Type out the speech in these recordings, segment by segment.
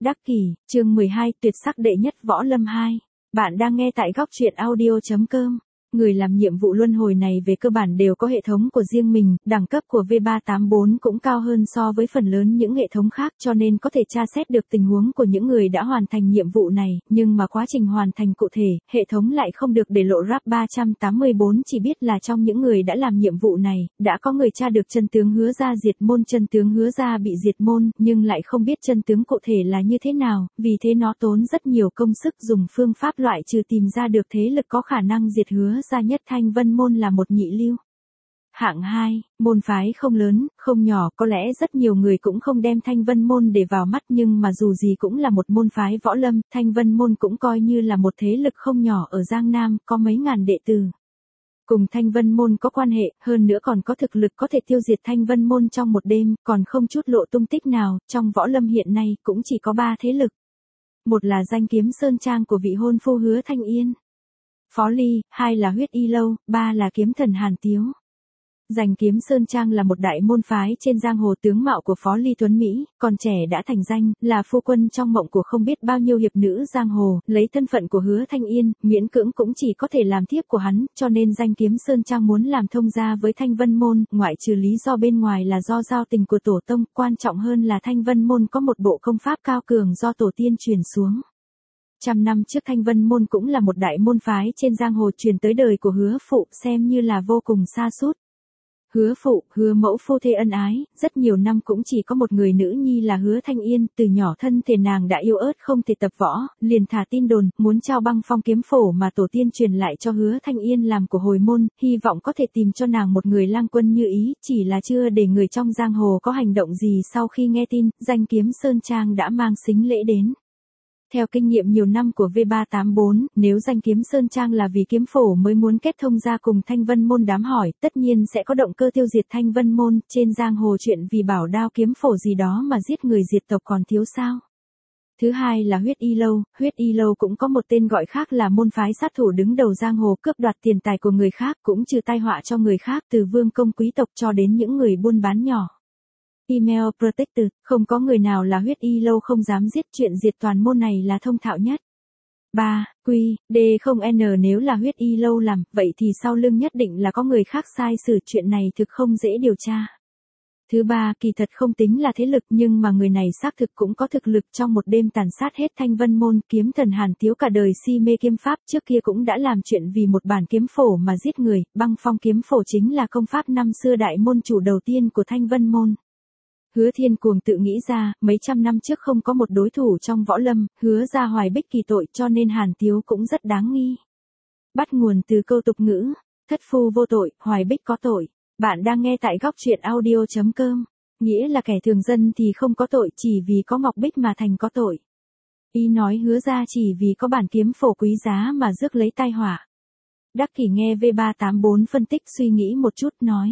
Đắc Kỷ, chương 12, tuyệt sắc đệ nhất võ lâm 2. Bạn đang nghe tại góc truyện audio.com. Người làm nhiệm vụ luân hồi này về cơ bản đều có hệ thống của riêng mình, đẳng cấp của V384 cũng cao hơn so với phần lớn những hệ thống khác cho nên có thể tra xét được tình huống của những người đã hoàn thành nhiệm vụ này, nhưng mà quá trình hoàn thành cụ thể, hệ thống lại không được để lộ rap 384 chỉ biết là trong những người đã làm nhiệm vụ này, đã có người tra được chân tướng Hứa Gia diệt môn, chân tướng Hứa Gia bị diệt môn, nhưng lại không biết chân tướng cụ thể là như thế nào, vì thế nó tốn rất nhiều công sức dùng phương pháp loại trừ tìm ra được thế lực có khả năng diệt Hứa Gia nhất. Thanh Vân môn là một nhị lưu. Hạng 2, môn phái không lớn, không nhỏ, có lẽ rất nhiều người cũng không đem Thanh Vân môn để vào mắt, nhưng mà dù gì cũng là một môn phái võ lâm, Thanh Vân môn cũng coi như là một thế lực không nhỏ ở Giang Nam, có mấy ngàn đệ tử. Cùng Thanh Vân môn có quan hệ, hơn nữa còn có thực lực có thể tiêu diệt Thanh Vân môn trong một đêm, còn không chút lộ tung tích nào, trong võ lâm hiện nay cũng chỉ có 3 thế lực. Một là Danh Kiếm Sơn Trang của vị hôn phu Hứa Thanh Yên, Phó Ly, 2 là Huyết Y Lâu, 3 là Kiếm Thần Hàn Tiếu. Danh Kiếm Sơn Trang là một đại môn phái trên giang hồ, tướng mạo của Phó Ly tuấn Mỹ, còn trẻ đã thành danh, là phu quân trong mộng của không biết bao nhiêu hiệp nữ giang hồ, lấy thân phận của Hứa Thanh Yên, miễn cưỡng cũng chỉ có thể làm thiếp của hắn, cho nên Danh Kiếm Sơn Trang muốn làm thông gia với Thanh Vân môn, ngoại trừ lý do bên ngoài là do giao tình của tổ tông, quan trọng hơn là Thanh Vân môn có một bộ công pháp cao cường do tổ tiên truyền xuống. 100 năm trước Thanh Vân môn cũng là một đại môn phái trên giang hồ, truyền tới đời của Hứa phụ, xem như là vô cùng xa sút. Hứa phụ, Hứa mẫu phu thê ân ái, rất nhiều năm cũng chỉ có một người nữ nhi là Hứa Thanh Yên, từ nhỏ thân thể nàng đã yếu ớt không thể tập võ, liền thả tin đồn, muốn trao Băng Phong kiếm phổ mà tổ tiên truyền lại cho Hứa Thanh Yên làm của hồi môn, hy vọng có thể tìm cho nàng một người lang quân như ý, chỉ là chưa để người trong giang hồ có hành động gì. Sau khi nghe tin, Danh Kiếm Sơn Trang đã mang sính lễ đến. Theo kinh nghiệm nhiều năm của V384, nếu Danh Kiếm Sơn Trang là vì kiếm phổ mới muốn kết thông gia cùng Thanh Vân môn, đám hỏi, tất nhiên sẽ có động cơ tiêu diệt Thanh Vân môn, trên giang hồ chuyện vì bảo đao kiếm phổ gì đó mà giết người diệt tộc còn thiếu sao. Thứ hai là Huyết Y Lâu cũng có một tên gọi khác là môn phái sát thủ đứng đầu giang hồ, cướp đoạt tiền tài của người khác, cũng trừ tai họa cho người khác, từ vương công quý tộc cho đến những người buôn bán nhỏ. Email Protected, không có người nào là Huyết Y Lâu không dám giết, chuyện diệt toàn môn này là thông thạo nhất. 3. Quy, D không N, nếu là Huyết Y Lâu làm, vậy thì sau lưng nhất định là có người khác sai sử, chuyện này thực không dễ điều tra. Thứ ba, kỳ thật không tính là thế lực, nhưng mà người này xác thực cũng có thực lực, trong một đêm tàn sát hết Thanh Vân môn. Kiếm Thần Hàn Tiếu cả đời si mê kiếm pháp, trước kia cũng đã làm chuyện vì một bản kiếm phổ mà giết người. Băng Phong kiếm phổ chính là công pháp năm xưa đại môn chủ đầu tiên của Thanh Vân môn. Hứa Thiên Cuồng tự nghĩ ra, mấy trăm năm trước không có một đối thủ trong võ lâm, Hứa Gia Hoài Bích kỳ tội, cho nên Hàn Tiếu cũng rất đáng nghi. Bắt nguồn từ câu tục ngữ, thất phu vô tội, Hoài Bích có tội. Bạn đang nghe tại góc truyện audio.com. Nghĩa là kẻ thường dân thì không có tội, chỉ vì có Ngọc Bích mà thành có tội. Ý nói Hứa Gia chỉ vì có bản kiếm phổ quý giá mà rước lấy tai họa. Đắc Kỷ nghe V384 phân tích suy nghĩ một chút nói.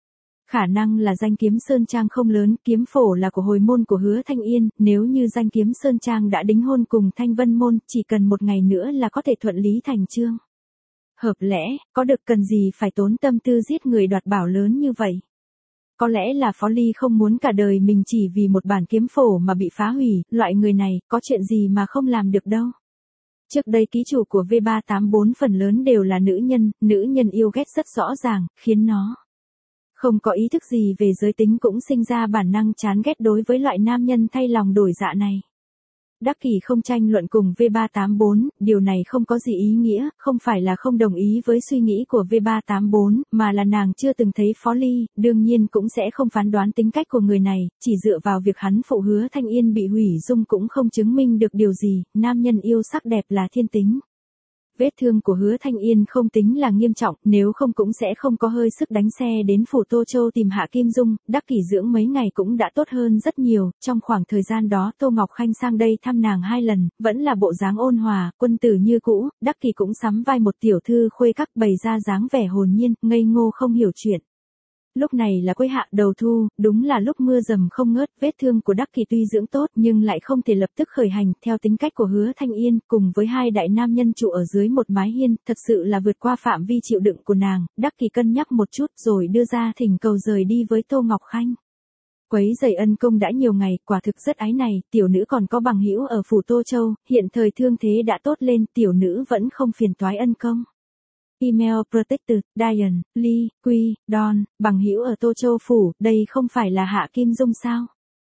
Khả năng là Danh Kiếm Sơn Trang không lớn, kiếm phổ là của hồi môn của Hứa Thanh Yên, nếu như Danh Kiếm Sơn Trang đã đính hôn cùng Thanh Vân môn, chỉ cần một ngày nữa là có thể thuận lý thành chương. Hợp lẽ, có được cần gì phải tốn tâm tư giết người đoạt bảo lớn như vậy. Có lẽ là Phó Ly không muốn cả đời mình chỉ vì một bản kiếm phổ mà bị phá hủy, loại người này, có chuyện gì mà không làm được đâu. Trước đây ký chủ của V384 phần lớn đều là nữ nhân yêu ghét rất rõ ràng, khiến nó không có ý thức gì về giới tính, cũng sinh ra bản năng chán ghét đối với loại nam nhân thay lòng đổi dạ này. Đắc Kỷ không tranh luận cùng V384, điều này không có gì ý nghĩa, không phải là không đồng ý với suy nghĩ của V384, mà là nàng chưa từng thấy Phó Ly, đương nhiên cũng sẽ không phán đoán tính cách của người này, chỉ dựa vào việc hắn phụ Hứa Thanh Yên bị hủy dung cũng không chứng minh được điều gì, nam nhân yêu sắc đẹp là thiên tính. Vết thương của Hứa Thanh Yên không tính là nghiêm trọng, nếu không cũng sẽ không có hơi sức đánh xe đến phủ Tô Châu tìm Hạ Kim Dung. Đắc Kỷ dưỡng mấy ngày cũng đã tốt hơn rất nhiều, trong khoảng thời gian đó Tô Ngọc Khanh sang đây thăm nàng 2 lần, vẫn là bộ dáng ôn hòa, quân tử như cũ. Đắc Kỷ cũng sắm vai một tiểu thư khuê các, bày ra dáng vẻ hồn nhiên, ngây ngô không hiểu chuyện. Lúc này là quê hạ đầu thu, đúng là lúc mưa dầm không ngớt, vết thương của Đắc Kỷ tuy dưỡng tốt nhưng lại không thể lập tức khởi hành, theo tính cách của Hứa Thanh Yên, cùng với 2 đại nam nhân trụ ở dưới một mái hiên, thật sự là vượt qua phạm vi chịu đựng của nàng. Đắc Kỷ cân nhắc một chút rồi đưa ra thỉnh cầu rời đi với Tô Ngọc Khanh. Quấy rầy ân công đã nhiều ngày, quả thực rất ái này, tiểu nữ còn có bằng hữu ở phủ Tô Châu, hiện thời thương thế đã tốt lên, tiểu nữ vẫn không phiền toái ân công. Email Protected, Diane, Lee, Quy, Don, bằng hữu ở Tô Châu phủ, đây không phải là Hạ Kim Dung sao?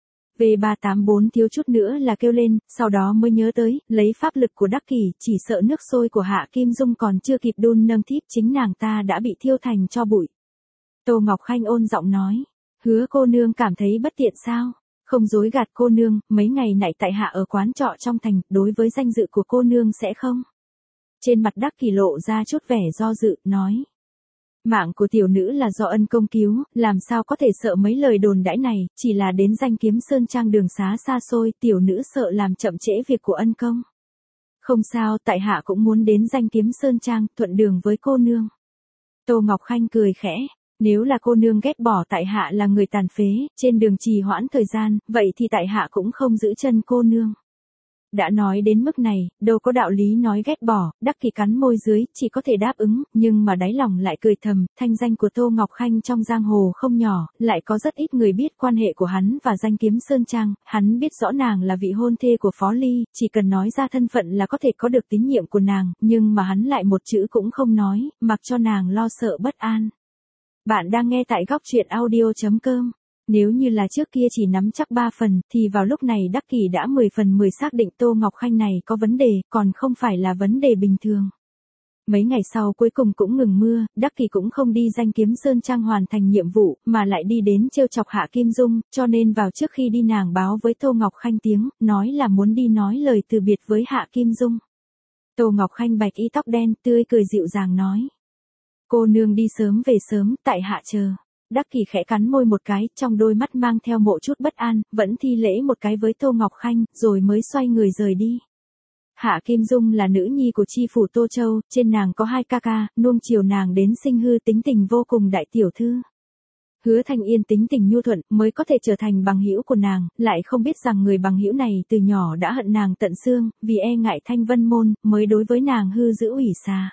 V384 thiếu chút nữa là kêu lên, sau đó mới nhớ tới, lấy pháp lực của Đắc Kỷ, chỉ sợ nước sôi của Hạ Kim Dung còn chưa kịp đun nâng thiếp chính nàng ta đã bị thiêu thành tro bụi. Tô Ngọc Khanh ôn giọng nói, Hứa cô nương cảm thấy bất tiện sao? Không dối gạt cô nương, mấy ngày nãy tại hạ ở quán trọ trong thành, đối với danh dự của cô nương sẽ không? Trên mặt Đắc Kỷ lộ ra chút vẻ do dự, nói. Mạng của tiểu nữ là do ân công cứu, làm sao có thể sợ mấy lời đồn đãi này, chỉ là đến danh kiếm sơn trang đường xá xa xôi, tiểu nữ sợ làm chậm trễ việc của ân công. Không sao, tại hạ cũng muốn đến danh kiếm sơn trang, thuận đường với cô nương. Tô Ngọc Khanh cười khẽ, nếu là cô nương ghét bỏ tại hạ là người tàn phế, trên đường trì hoãn thời gian, vậy thì tại hạ cũng không giữ chân cô nương. Đã nói đến mức này, đâu có đạo lý nói ghét bỏ, Đắc Kỷ cắn môi dưới, chỉ có thể đáp ứng, nhưng mà đáy lòng lại cười thầm, thanh danh của Tô Ngọc Khanh trong giang hồ không nhỏ, lại có rất ít người biết quan hệ của hắn và danh kiếm sơn trang, hắn biết rõ nàng là vị hôn thê của Phó Ly, chỉ cần nói ra thân phận là có thể có được tín nhiệm của nàng, nhưng mà hắn lại một chữ cũng không nói, mặc cho nàng lo sợ bất an. Bạn đang nghe tại góc truyện audio.com. Nếu như là trước kia chỉ nắm chắc 3 phần, thì vào lúc này Đắc Kỷ đã 10 phần 10 xác định Tô Ngọc Khanh này có vấn đề, còn không phải là vấn đề bình thường. Mấy ngày sau cuối cùng cũng ngừng mưa, Đắc Kỷ cũng không đi danh kiếm sơn trang hoàn thành nhiệm vụ, mà lại đi đến trêu chọc Hạ Kim Dung, cho nên vào trước khi đi nàng báo với Tô Ngọc Khanh tiếng, nói là muốn đi nói lời từ biệt với Hạ Kim Dung. Tô Ngọc Khanh bạch y tóc đen, tươi cười dịu dàng nói. Cô nương đi sớm về sớm, tại hạ chờ. Đắc Kỷ khẽ cắn môi một cái, trong đôi mắt mang theo một chút bất an, vẫn thi lễ một cái với Tô Ngọc Khanh, rồi mới xoay người rời đi. Hạ Kim Dung là nữ nhi của chi phủ Tô Châu, trên nàng có 2 ca ca, nuông chiều nàng đến sinh hư tính tình vô cùng đại tiểu thư. Hứa Thanh Yên tính tình nhu thuận, mới có thể trở thành bằng hữu của nàng, lại không biết rằng người bằng hữu này từ nhỏ đã hận nàng tận xương, vì e ngại Thanh Vân môn, mới đối với nàng hư giữ ủy xà.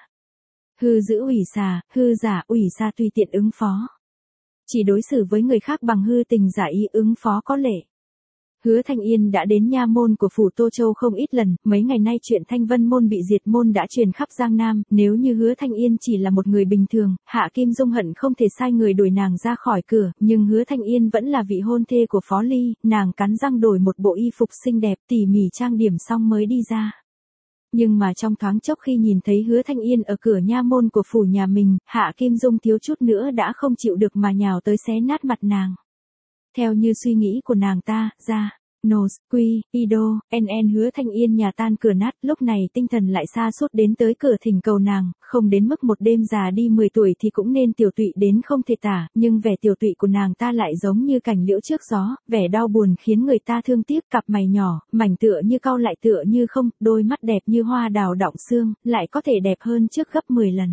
Hư giữ ủy xà, hư giả ủy xà tùy tiện ứng phó. Chỉ đối xử với người khác bằng hư tình giả ý ứng phó có lệ. Hứa Thanh Yên đã đến nha môn của phủ Tô Châu không ít lần, mấy ngày nay chuyện Thanh Vân môn bị diệt môn đã truyền khắp Giang Nam, nếu như Hứa Thanh Yên chỉ là một người bình thường, Hạ Kim Dung hận không thể sai người đuổi nàng ra khỏi cửa, nhưng Hứa Thanh Yên vẫn là vị hôn thê của Phó Ly, nàng cắn răng đổi một bộ y phục xinh đẹp tỉ mỉ trang điểm xong mới đi ra. Nhưng mà trong thoáng chốc khi nhìn thấy Hứa Thanh Yên ở cửa nha môn của phủ nhà mình, Hạ Kim Dung thiếu chút nữa đã không chịu được mà nhào tới xé nát mặt nàng. Theo như suy nghĩ của nàng ta, ra, Nos, Quy, Ido, NN Hứa Thanh Yên nhà tan cửa nát, lúc này tinh thần lại sa sút đến tới cửa thỉnh cầu nàng, không đến mức một đêm già đi 10 tuổi thì cũng nên tiểu tụy đến không thể tả, nhưng vẻ tiểu tụy của nàng ta lại giống như cành liễu trước gió, vẻ đau buồn khiến người ta thương tiếc, cặp mày nhỏ, mảnh tựa như cau lại tựa như không, đôi mắt đẹp như hoa đào đọng xương, lại có thể đẹp hơn trước gấp 10 lần.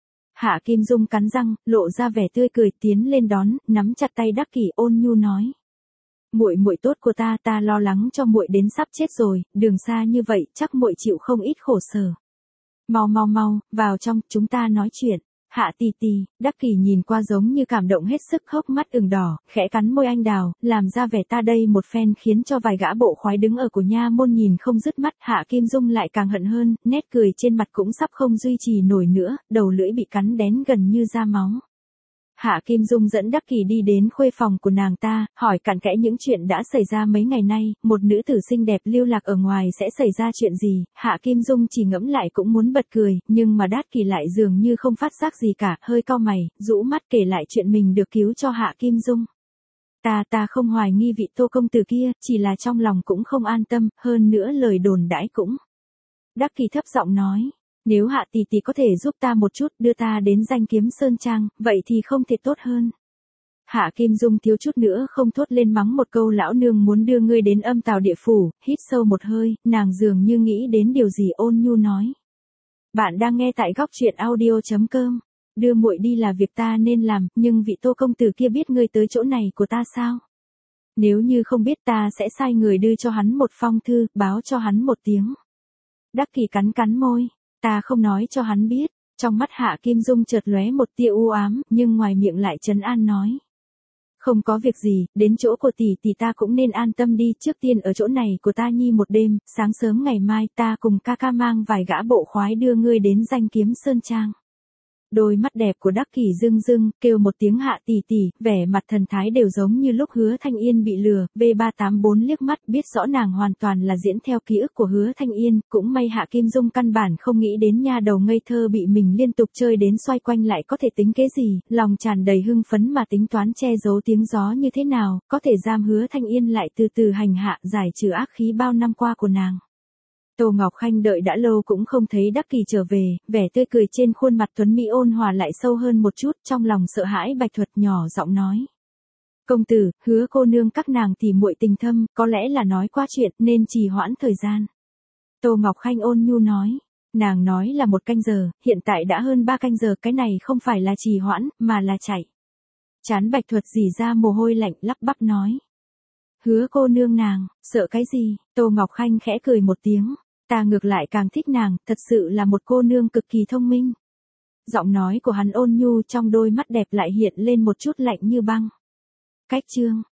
Hạ Kim Dung cắn răng, lộ ra vẻ tươi cười tiến lên đón, nắm chặt tay Đắc Kỷ ôn nhu nói. Muội muội tốt của ta lo lắng cho muội đến sắp chết rồi, đường xa như vậy, chắc muội chịu không ít khổ sở. Mau, vào trong, chúng ta nói chuyện. Hạ tì tì, Đắc Kỷ nhìn qua giống như cảm động hết sức, hốc mắt ửng đỏ, khẽ cắn môi anh đào, làm ra vẻ ta đây một phen khiến cho vài gã bộ khoái đứng ở của nha môn nhìn không dứt mắt. Hạ Kim Dung lại càng hận hơn, nét cười trên mặt cũng sắp không duy trì nổi nữa, đầu lưỡi bị cắn đén gần như ra máu. Hạ Kim Dung dẫn Đắc Kỷ đi đến khuê phòng của nàng ta, hỏi cặn kẽ những chuyện đã xảy ra mấy ngày nay, một nữ tử xinh đẹp lưu lạc ở ngoài sẽ xảy ra chuyện gì. Hạ Kim Dung chỉ ngẫm lại cũng muốn bật cười, nhưng mà Đắc Kỷ lại dường như không phát giác gì cả, hơi cau mày, rũ mắt kể lại chuyện mình được cứu cho Hạ Kim Dung. Ta không hoài nghi vị Tô công tử kia, chỉ là trong lòng cũng không an tâm, hơn nữa lời đồn đãi cũng. Đắc Kỷ thấp giọng nói. Nếu Hạ tỷ tỷ có thể giúp ta một chút, đưa ta đến danh kiếm sơn trang, vậy thì không thể tốt hơn. Hạ Kim Dung thiếu chút nữa không thốt lên mắng một câu lão nương muốn đưa ngươi đến âm tào địa phủ, hít sâu một hơi, nàng dường như nghĩ đến điều gì ôn nhu nói. Bạn đang nghe tại góc truyện audio.com. Đưa muội đi là việc ta nên làm, nhưng vị Tô công tử kia biết ngươi tới chỗ này của ta sao? Nếu như không biết ta sẽ sai người đưa cho hắn một phong thư, báo cho hắn một tiếng. Đắc Kỷ cắn môi. Ta không nói cho hắn biết, trong mắt Hạ Kim Dung chợt lóe một tia u ám, nhưng ngoài miệng lại trấn an nói. Không có việc gì, đến chỗ của tỷ tỷ ta cũng nên an tâm đi, trước tiên ở chỗ này của ta nhi một đêm, sáng sớm ngày mai ta cùng ca ca mang vài gã bộ khoái đưa ngươi đến Danh Kiếm Sơn Trang. Đôi mắt đẹp của Đắc Kỷ rưng rưng, kêu một tiếng Hạ tỷ tỷ, vẻ mặt thần thái đều giống như lúc Hứa Thanh Yên bị lừa. V384 liếc mắt biết rõ nàng hoàn toàn là diễn theo ký ức của Hứa Thanh Yên, cũng may Hạ Kim Dung căn bản không nghĩ đến nha đầu ngây thơ bị mình liên tục chơi đến xoay quanh lại có thể tính kế gì, lòng tràn đầy hưng phấn mà tính toán che giấu tiếng gió như thế nào, có thể giam Hứa Thanh Yên lại từ từ hành hạ giải trừ ác khí bao năm qua của nàng. Tô Ngọc Khanh đợi đã lâu cũng không thấy Đắc Kỷ trở về, vẻ tươi cười trên khuôn mặt tuấn mỹ ôn hòa lại sâu hơn một chút, trong lòng sợ hãi Bạch Thuật nhỏ giọng nói. Công tử, Hứa cô nương các nàng tỉ muội tình thâm, có lẽ là nói qua chuyện nên trì hoãn thời gian. Tô Ngọc Khanh ôn nhu nói. Nàng nói là 1 canh giờ, hiện tại đã hơn 3 canh giờ, cái này không phải là trì hoãn, mà là chạy. Trán Bạch Thuật rỉ ra mồ hôi lạnh, lắp bắp nói. Hứa cô nương nàng, sợ cái gì? Tô Ngọc Khanh khẽ cười một tiếng. Ta ngược lại càng thích nàng, thật sự là một cô nương cực kỳ thông minh. Giọng nói của hắn ôn nhu, trong đôi mắt đẹp lại hiện lên một chút lạnh như băng. Cách chương